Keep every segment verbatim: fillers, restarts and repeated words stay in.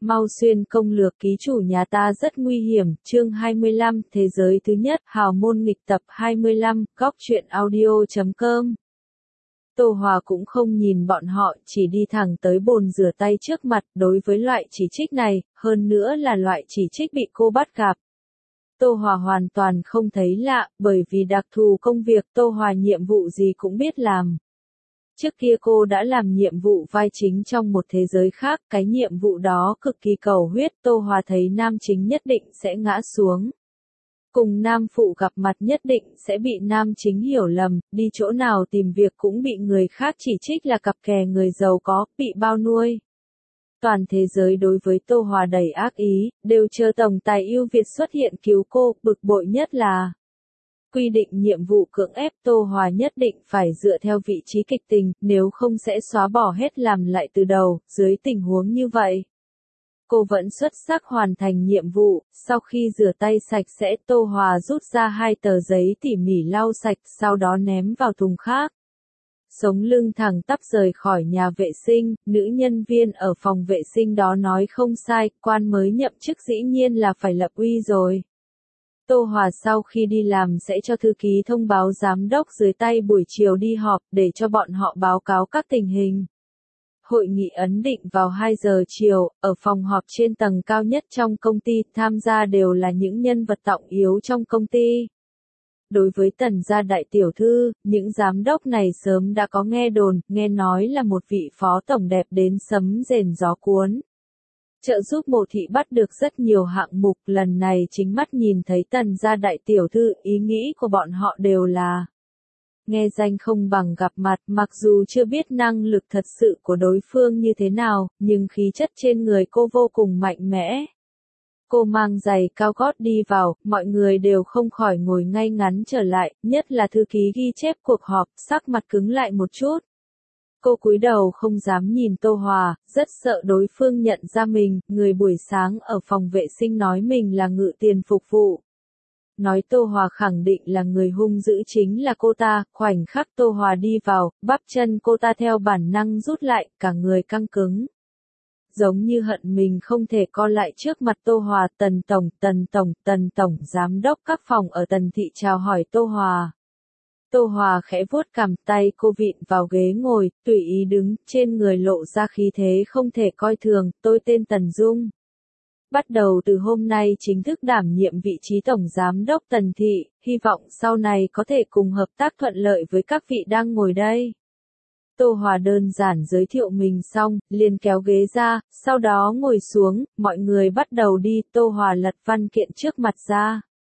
Mau xuyên công lược ký chủ nhà ta rất nguy hiểm, chương hai mươi lăm, thế giới thứ nhất, hào môn nghịch tập hai mươi lăm, góc truyện audio chấm com. Tô Hòa cũng không nhìn bọn họ, chỉ đi thẳng tới bồn rửa tay trước mặt, đối với loại chỉ trích này, hơn nữa là loại chỉ trích bị cô bắt gặp. Tô Hòa hoàn toàn không thấy lạ, bởi vì đặc thù công việc Tô Hòa nhiệm vụ gì cũng biết làm. Trước kia cô đã làm nhiệm vụ vai chính trong một thế giới khác, cái nhiệm vụ đó cực kỳ cầu huyết, Tô Hòa thấy nam chính nhất định sẽ ngã xuống. Cùng nam phụ gặp mặt nhất định sẽ bị nam chính hiểu lầm, đi chỗ nào tìm việc cũng bị người khác chỉ trích là cặp kè người giàu có, bị bao nuôi. Toàn thế giới đối với Tô Hòa đầy ác ý, đều chờ tổng tài ưu Việt xuất hiện cứu cô, bực bội nhất là quy định nhiệm vụ cưỡng ép Tô Hòa nhất định phải dựa theo vị trí kịch tình, nếu không sẽ xóa bỏ hết làm lại từ đầu, dưới tình huống như vậy. Cô vẫn xuất sắc hoàn thành nhiệm vụ, sau khi rửa tay sạch sẽ Tô Hòa rút ra hai tờ giấy tỉ mỉ lau sạch, sau đó ném vào thùng khác. Sống lưng thẳng tắp rời khỏi nhà vệ sinh, nữ nhân viên ở phòng vệ sinh đó nói không sai, quan mới nhậm chức dĩ nhiên là phải lập uy rồi. Tô Hòa sau khi đi làm sẽ cho thư ký thông báo giám đốc dưới tay buổi chiều đi họp để cho bọn họ báo cáo các tình hình. Hội nghị ấn định vào hai giờ chiều, ở phòng họp trên tầng cao nhất trong công ty, tham gia đều là những nhân vật trọng yếu trong công ty. Đối với Tần gia đại tiểu thư, những giám đốc này sớm đã có nghe đồn, nghe nói là một vị phó tổng đẹp đến sấm rền gió cuốn. Trợ giúp Mộ thị bắt được rất nhiều hạng mục, lần này chính mắt nhìn thấy Tần gia đại tiểu thư, ý nghĩ của bọn họ đều là nghe danh không bằng gặp mặt, mặc dù chưa biết năng lực thật sự của đối phương như thế nào, nhưng khí chất trên người cô vô cùng mạnh mẽ. Cô mang giày cao gót đi vào, mọi người đều không khỏi ngồi ngay ngắn trở lại, nhất là thư ký ghi chép cuộc họp, sắc mặt cứng lại một chút. Cô cúi đầu không dám nhìn Tô Hòa, rất sợ đối phương nhận ra mình, người buổi sáng ở phòng vệ sinh nói mình là ngự tiền phục vụ. Nói Tô Hòa khẳng định là người hung dữ chính là cô ta, khoảnh khắc Tô Hòa đi vào, bắp chân cô ta theo bản năng rút lại, cả người căng cứng. Giống như hận mình không thể co lại trước mặt Tô Hòa, Tần Tổng, Tần Tổng, Tần Tổng, Giám đốc các phòng ở Tần Thị chào hỏi Tô Hòa. Tô Hòa khẽ vuốt cằm, tay cô vịn vào ghế ngồi, tùy ý đứng, trên người lộ ra khí thế không thể coi thường, tôi tên Tần Dung. Bắt đầu từ hôm nay chính thức đảm nhiệm vị trí Tổng Giám đốc Tần Thị, hy vọng sau này có thể cùng hợp tác thuận lợi với các vị đang ngồi đây. Tô Hòa đơn giản giới thiệu mình xong, liền kéo ghế ra, sau đó ngồi xuống, mọi người bắt đầu đi, Tô Hòa lật văn kiện trước mặt ra.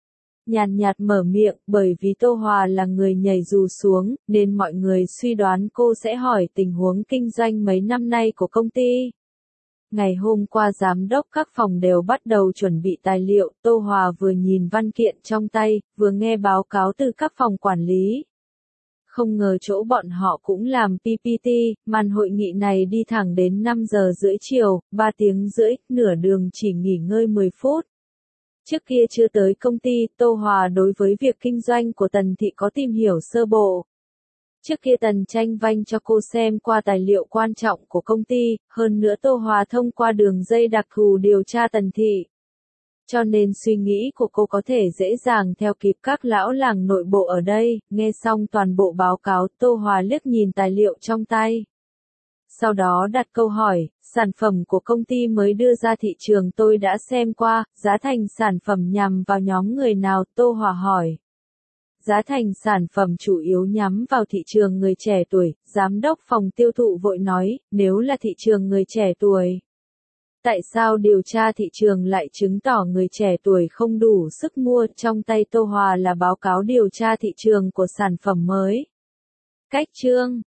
Nhàn nhạt mở miệng, bởi vì Tô Hòa là người nhảy dù xuống, nên mọi người suy đoán cô sẽ hỏi tình huống kinh doanh mấy năm nay của công ty. Ngày hôm qua giám đốc các phòng đều bắt đầu chuẩn bị tài liệu, Tô Hòa vừa nhìn văn kiện trong tay, vừa nghe báo cáo từ các phòng quản lý. Không ngờ chỗ bọn họ cũng làm pê pê tê, màn hội nghị này đi thẳng đến năm giờ rưỡi chiều, ba tiếng rưỡi, nửa đường chỉ nghỉ ngơi mười phút. Trước kia chưa tới công ty, Tô Hòa đối với việc kinh doanh của Tần Thị có tìm hiểu sơ bộ. Trước kia Tần Tranh Vanh cho cô xem qua tài liệu quan trọng của công ty, hơn nữa Tô Hòa thông qua đường dây đặc thù điều tra Tần Thị. Cho nên suy nghĩ của cô có thể dễ dàng theo kịp các lão làng nội bộ ở đây, nghe xong toàn bộ báo cáo, Tô Hòa liếc nhìn tài liệu trong tay. Sau đó đặt câu hỏi, sản phẩm của công ty mới đưa ra thị trường tôi đã xem qua, giá thành sản phẩm nhằm vào nhóm người nào, Tô Hòa hỏi. Giá thành sản phẩm chủ yếu nhắm vào thị trường người trẻ tuổi, giám đốc phòng tiêu thụ vội nói, nếu là thị trường người trẻ tuổi. Tại sao điều tra thị trường lại chứng tỏ người trẻ tuổi không đủ sức mua, trong tay Tô Hòa là báo cáo điều tra thị trường của sản phẩm mới. Cách chương